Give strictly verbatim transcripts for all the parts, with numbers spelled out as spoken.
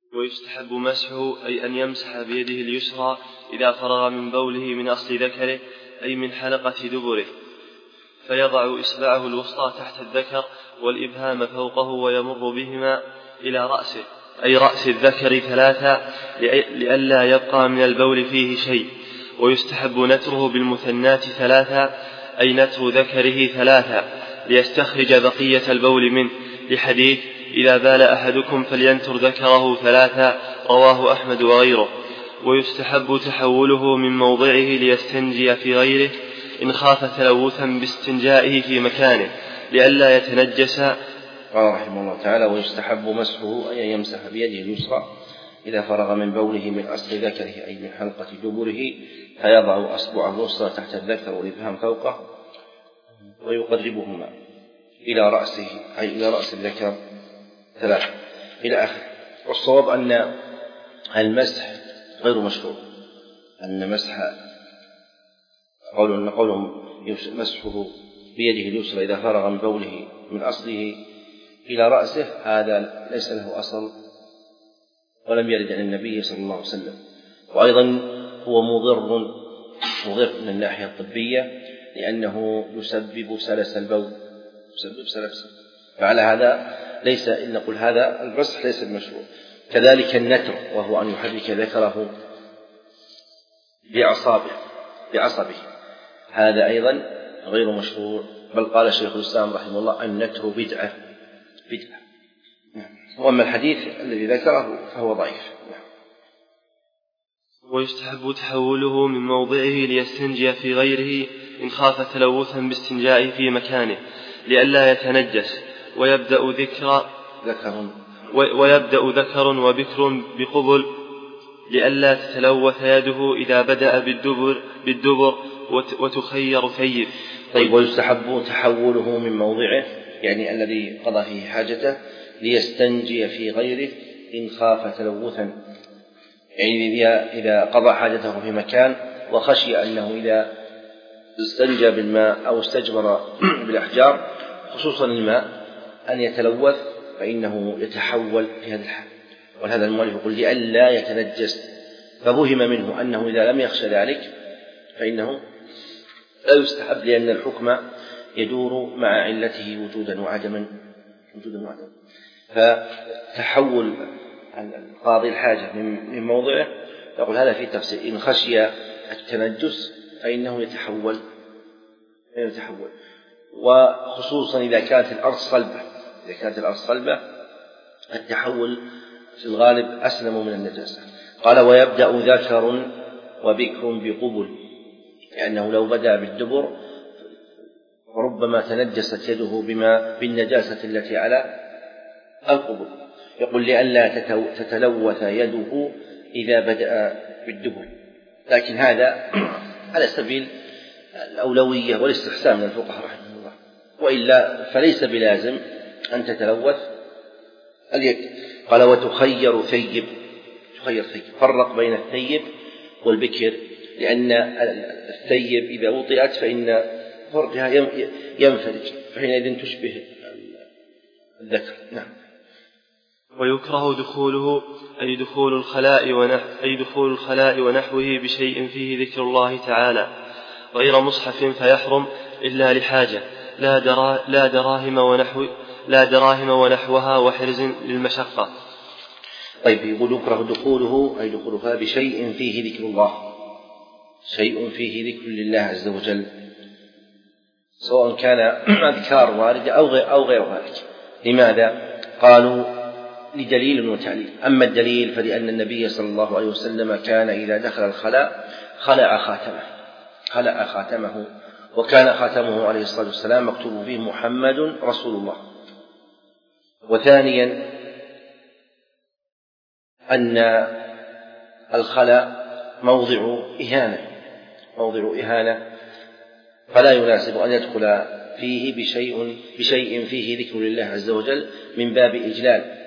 ويستحب مسحه أي أن يمسح بيده اليسرى إذا فرغ من بوله من أصل ذكره أي من حلقة دبره، فيضع إصبعه الوسطى تحت الذكر والإبهام فوقه ويمر بهما إلى رأسه أي رأس الذكر ثلاثة لئلا يبقى من البول فيه شيء. ويستحب نتره بالمثنات ثلاثة أي نتر ذكره ثلاثة ليستخرج بقية البول منه، لحديث إذا بال أحدكم فلينتر ذكره ثلاثة رواه أحمد وغيره. ويستحب تحوله من موضعه ليستنجي في غيره إن خاف تلوثا باستنجائه في مكانه لئلا يتنجس. قال رحمه الله تعالى: ويستحب مسحه أي يمسح بيده اليسرى إذا فرغ من بوله من أصل ذكره أي من حلقة دبره، فيضع أصبعه الوسطى تحت الذكر والإبهام فوقه ويقربهما إلى رأسه أي إلى رأس الذكر ثلاثة إلى آخر. والصواب أن المسح غير مشروع، أن مسح قولهم قولهم مسحه بيده اليسرى إذا فرغ من بوله من أصله إلى رأسه هذا ليس له أصل ولم يرد عن النبي صلى الله عليه وسلم. وأيضا هو مضر مضر من الناحية الطبية لأنه يسبب سلس البول، يسبب سلس. فعلى هذا ليس إن نقول هذا المسح ليس المشروع. كذلك النتر وهو أن يحرك ذكره بأعصابه بعصبه، هذا أيضا غير مشروع، بل قال شيخ الإسلام رحمه الله النتر بدعة بدعة. وأما الحديث الذي ذكره فهو ضعيف. ويستحب تحوله من موضعه ليستنجي في غيره إن خاف تلوثا باستنجائه في مكانه لئلا يتنجس. ويبدأ ذكر ذكر ويبدأ ذكر وبكر بقبل لئلا تتلوث يده إذا بدأ بالدبر بالدبر وتخير ثيب. طيب. ويستحب تحوله من موضعه يعني الذي قضى فيه حاجته ليستنجي في غيره إن خاف تلوثا، يعني إذا قضى حاجته في مكان وخشي أنه إذا استنجى بالماء أو استجمر بالأحجار خصوصا الماء أن يتلوث فإنه يتحول في هذا الحال. وهذا المؤلف يقول لئلا يتنجس، ففهم منه أنه إذا لم يخشى ذلك فإنه لا يستحب، لأن الحكم يدور مع علته وجودا وعدما وجودا وعدما. فتحول قاضي الحاجة من موضعه يقول هذا في تفسير إن خشي التنجس فإنه يتحول يتحول وخصوصا إذا كانت الأرض صلبة إذا كانت الأرض صلبة التحول في الغالب أسلم من النجاسة. قال ويبدأ ذكر وبكر بقبل، لأنه لو بدأ بالدبر فربما تنجست يده بما بالنجاسة التي على القبل. يقول لئلا تتلوث يده إذا بدأ بالدبر، لكن هذا على سبيل الأولوية والاستحسان من الفقهاء رحمه الله، وإلا فليس بلازم أن تتلوث اليد. قال وتخير ثيب، تخير ثيب، فرق بين الثيب والبكر، لأن الثيب إذا وطئت فإن فرجها ينفرج فحينئذ تشبه الذكر. نعم. ويكره دخوله أي دخول الخلاء ونحو أي دخول الخلاء ونحوه بشيء فيه ذكر الله تعالى غير مصحف فيحرم إلا لحاجة لا, درا لا دراهم ونحو لا دراهم ونحوها وحرز للمشقة. طيب. يقول يكره دخوله أي دخولها بشيء فيه ذكر الله، شيء فيه ذكر لله عز وجل، سواء كان أذكار واردة أو غير, أو غير ذلك. لماذا؟ قالوا لدليل وتعليل. أما الدليل فلأن النبي صلى الله عليه وسلم كان إذا دخل الخلاء خلع خاتمه خلع خاتمه وكان خاتمه عليه الصلاة والسلام مكتوب فيه محمد رسول الله. وثانيا أن الخلاء موضع إهانة موضع إهانة فلا يناسب أن يدخل فيه بشيء بشيء فيه ذكر لله عز وجل من باب إجلال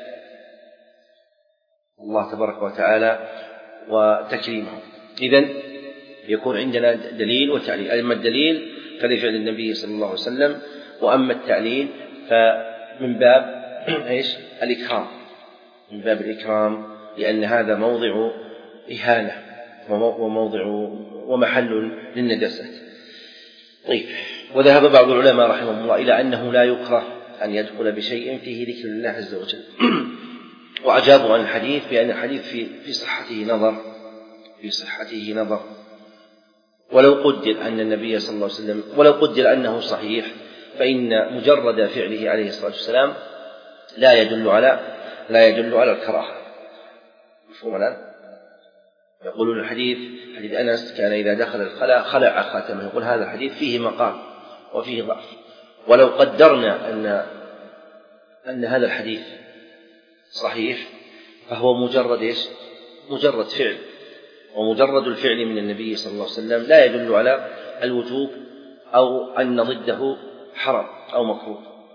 الله تبارك وتعالى وتكريمه. إذن يكون عندنا دليل وتعليل. أما الدليل فلفعل النبي صلى الله عليه وسلم، وأما التعليل فمن باب إيش؟ الإكرام، من باب الإكرام لأن هذا موضع إهانة وموضع ومحل للنجاسة. طيب، وذهب بعض العلماء رحمهم الله إلى أنه لا يكره أن يدخل بشيء فيه ذكر الله عز وجل، وأجابوا عن الحديث بأن الحديث في في صحته نظر في صحته نظر ولو قدر أن النبي صلى الله عليه وسلم ولو قدر أنه صحيح، فإن مجرد فعله عليه الصلاة والسلام لا يدل على لا يدل على الكراهة. مفهوم الآن؟ يقولون الحديث حديث أنس كان إذا دخل الخلاء خلع خاتمه، يقول هذا الحديث فيه مقال وفيه ضعف. ولو قدرنا أن أن هذا الحديث صحيح فهو مجرد إيش؟ مجرد فعل، ومجرد الفعل من النبي صلى الله عليه وسلم لا يدل على الوجوب أو أن ضده حرام أو مكروه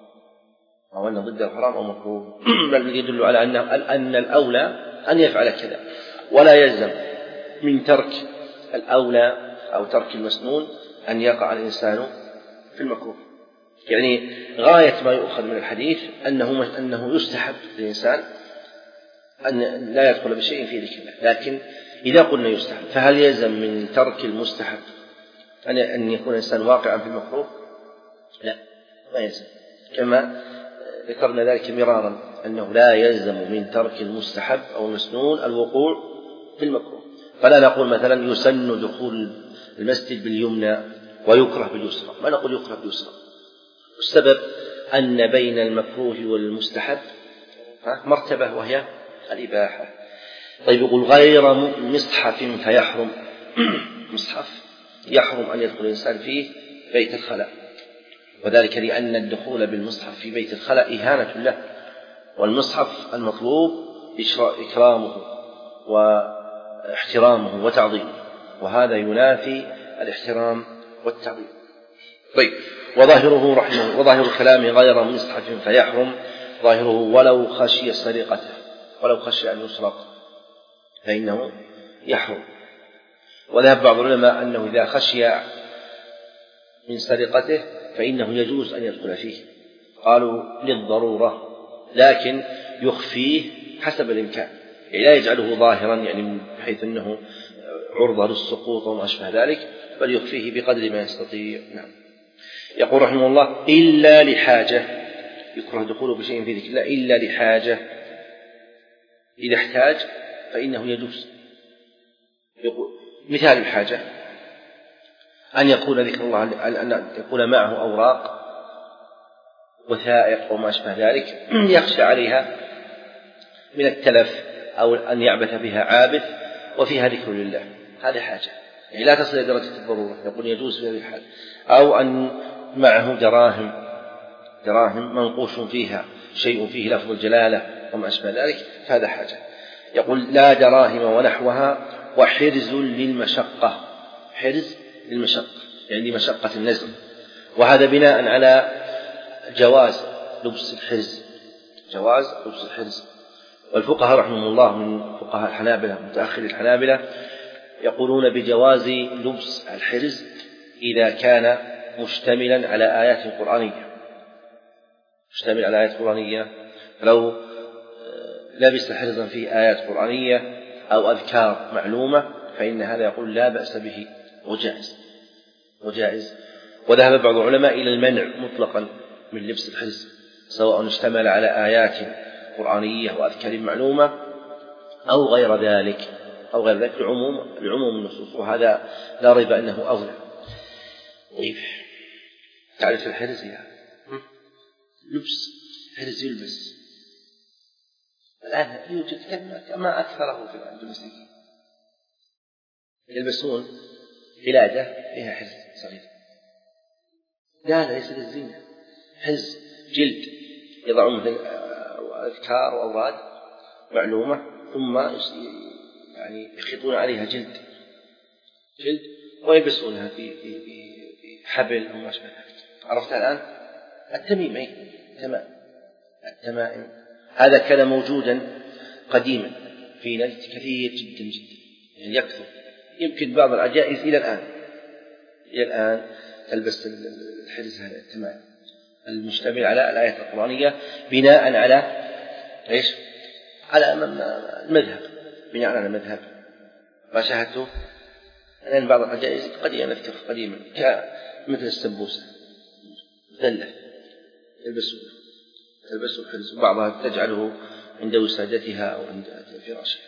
أو أن ضده حرام أو مكروه، بل يدل على أن أن الأولى أن يفعل كذا، ولا يلزم من ترك الأولى أو ترك المسنون أن يقع الإنسان في المكروه. يعني غاية ما يؤخذ من الحديث أنه أنه يستحب للإنسان أن لا يدخل بشيء في ذكر الله، لكن إذا قلنا يستحب فهل يلزم من ترك المستحب أن أن يكون الإنسان واقعا في المكروه؟ لا، ما يلزم، كما ذكرنا ذلك مرارا أنه لا يلزم من ترك المستحب أو المسنون الوقوع في المكروه. فلا نقول مثلا يسن دخول المسجد باليمنى ويكره باليسرى، ما نقول يكره باليسرى، السبب أن بين المكروه والمستحب مرتبة وهي الإباحة. طيب، يقول غير مصحف فيحرم مصحف يحرم أن يدخل الإنسان فيه بيت الخلاء، وذلك لأن الدخول بالمصحف في بيت الخلاء إهانة له، والمصحف المطلوب إكرامه واحترامه وتعظيمه، وهذا ينافي الاحترام والتعظيم. طيب، وظاهره رحمه وظاهر كلامه غير مصحف فيحرم، ظاهره ولو خشي سرقته، ولو خشي أن يسرق فإنه يحرم. وذهب بعض العلماء أنه إذا خشي من سرقته فإنه يجوز أن يدخل فيه، قالوا للضرورة، لكن يخفيه حسب الإمكان، يعني لا يجعله ظاهرا يعني بحيث أنه عرضة للسقوط وما أشبه ذلك، بل يخفيه بقدر ما يستطيع. نعم. يقول رحمه الله إلا لحاجة، يكره دخوله بشيء في ذكر الله إلا لحاجة، إذا احتاج فإنه يجوز. يقول مثال الحاجة أن يكون ذكر الله أن يكون معه أوراق وثائق وما أشبه ذلك يخشى عليها من التلف أو أن يعبث بها عابث وفيها ذكر لله، هذه حاجة يعني لا تصل إلى درجة الضرورة، يقول يجوز في هذه الحال. أو أن معه دراهم دراهم منقوش فيها شيء فيه لفظ الجلالة وما أشبه ذلك، هذا حاجة. يقول لا دراهم ونحوها وحرز للمشقة، حرز للمشقة يعني مشقة النزل، وهذا بناء على جواز لبس الحرز، جواز لبس الحرز. والفقهاء رحمهم الله من فقهاء الحنابلة متأخر الحنابلة يقولون بجواز لبس الحرز إذا كان مشتملا على آيات قرآنية، مشتمل على آيات قرآنية، لو لبس حرزا في آيات قرآنية أو أذكار معلومة فإن هذا يقول لا بأس به وجائز وجائز. وذهب بعض العلماء إلى المنع مطلقا من لبس الحرز سواء اشتمل على آيات قرآنية وأذكار معلومة أو غير ذلك أو غير ذلك لعموم لعموم النصوص، وهذا لا ريب أنه أولى. طيب، تعرف الحرز يا لبس حرز يلبس الآن يوجد كلمة ما أكثره في عند المسلمين، يلبسون قلادة فيها حرز صغير، لا ليس للزينة، حرز جلد يضعون مثل أذكار وأوراد معلومة ثم يعني يخيطون عليها جلد جلد ويلبسونها في في في حبل أو ما شابه ذلك. عرفت الآن؟ التميم أي تمام التمائم هذا كان موجودا قديما في نجد كثير جدا جدا يعني يكثر، يمكن بعض العجائز إلى الآن إلى الآن تلبس الحرز هذا التمائم المشتمل على الآيات القرآنية بناء على إيش؟ على المذهب، بناء على المذهب ما شاهدته لأن بعض العجائز قديما نذكر قديما كمثل السبوسة مثلث تلبسه تلبسه الحرز، وبعضها تجعله عند وسادتها أو عند فراشها.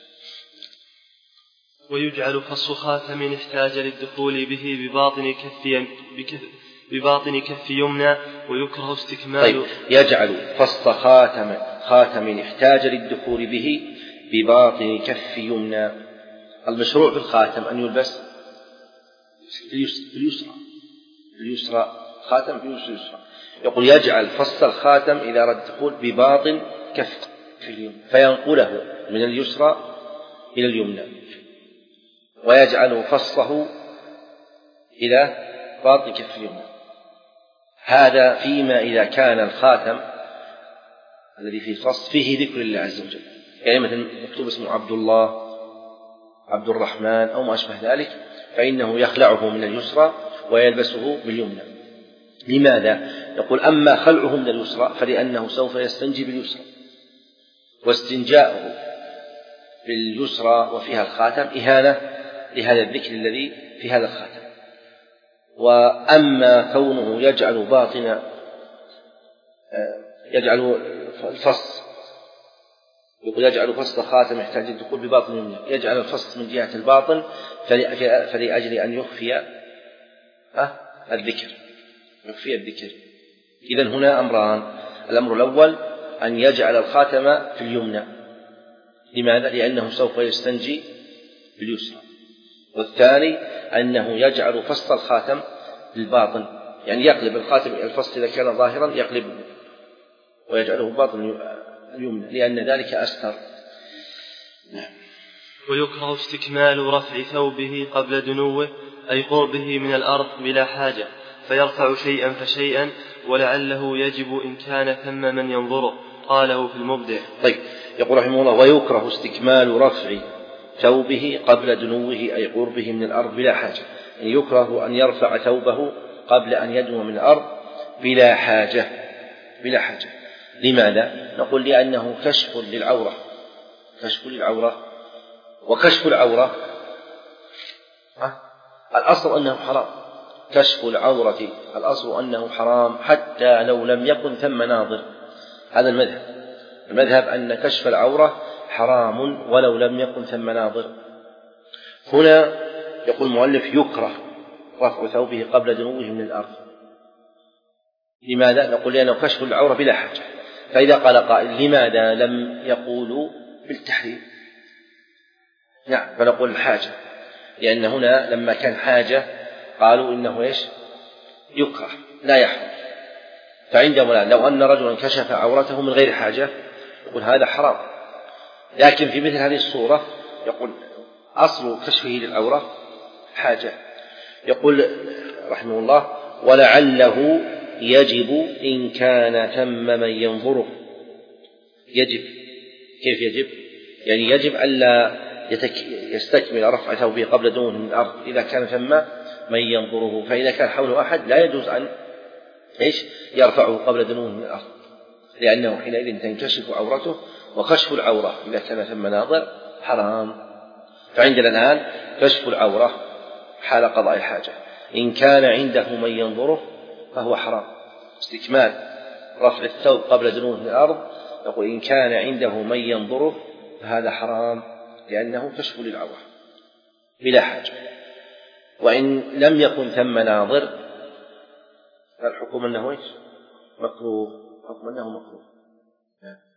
ويجعل فص خاتم احتاج للدخول به بباطن كف بباطن كف يمنى ويكره استكمال. طيب، يجعل فص خاتم خاتم احتاج للدخول به بباطن كف يمنى. المشروع في الخاتم أن يلبس في اليسرى في اليسرى خاتم في اليسرى. يقول يجعل فص الخاتم إذا أراد الدخول بباطن كف في اليمنى فينقله من اليسرى إلى اليمنى، ويجعل فصه إلى باطن كف اليمنى. هذا فيما إذا كان الخاتم الذي فيه فص فيه ذكر الله عز وجل، يعني مثلا مكتوب اسمه عبد الله عبد الرحمن أو ما أشبه ذلك، فإنه يخلعه من اليسرى ويلبسه باليمنى. لماذا؟ يقول أما خلعه من اليسرى فلأنه سوف يستنجي باليسرى، واستنجاؤه باليسرى وفيها الخاتم إهانة لهذا الذكر الذي في هذا الخاتم. وأما كونه يجعل باطن يجعل الفص يقول يجعل فصل خاتم يحتاج الدخول بباطن يمنى، يجعل الفصل من جهة الباطن فلأجل أن يخفي الذكر يخفي الذكر. إذن هنا أمران: الأمر الأول أن يجعل الخاتم في اليمنى. لماذا؟ لأنه سوف يستنجي باليسرى. والثاني أنه يجعل فصل الخاتم بالباطن، يعني يقلب الخاتم الفصل إذا كان ظاهرا يقلبه ويجعله باطن اليمنى لأن ذلك أستر. ويكره استكمال رفع ثوبه قبل دنوه أي قربه من الأرض بلا حاجة، فيرفع شيئا فشيئا ولعله يجب إن كان ثم من ينظره. قاله في المبدع. طيب، يقول رحمه الله: ويكره استكمال رفع ثوبه قبل دنوه أي قربه من الأرض بلا حاجة، يعني يكره أن يرفع ثوبه قبل أن يدنو من الأرض بلا حاجة بلا حاجة. لماذا؟ نقول لأنه كشف للعورة كشف للعورة وكشف العورة الأصل أنه حرام. كشف العورة الأصل أنه حرام حتى لو لم يكن ثم ناظر. هذا المذهب المذهب أن كشف العورة حرام ولو لم يكن ثم ناظر. هنا يقول المؤلف: يكره رفع ثوبه قبل دنوه من الأرض. لماذا؟ نقول لأنه كشف العورة بلا حاجة. فإذا قال قائل: لماذا لم يقولوا بالتحريم؟ نعم، فنقول الحاجة، لأن هنا لما كان حاجة قالوا إنه إيش؟ يكره لا يحرم. فعندهم الآن لو أن رجلا كشف عورته من غير حاجة يقول هذا حرام. لكن في مثل هذه الصورة يقول أصل كشفه للعورة حاجة. يقول رحمه الله: ولعله يجب إن كان ثم من ينظره. يجب، كيف يجب؟ يعني يجب ألا يستكمل رفع ثوبه قبل دنوه من الأرض إذا كان ثم من ينظره، فإذا كان حوله أحد لا يجوز أن إيش يرفعه قبل دنوه من الأرض، لأنه حينئذ تنكشف عورته، وكشف العورة إذا كان ثم ناظر حرام. فعندنا الآن كشف العورة حال قضاء الحاجة، إن كان عنده من ينظره فهو حرام. استكمال رفع الثوب قبل دنوه من الأرض يقول إن كان عنده من ينظره فهذا حرام لأنه كشف للعورة بلا حاجة. وإن لم يكن ثم ناظر فالحكم أنه إيش؟ مكروه، حكم أنه مكروه.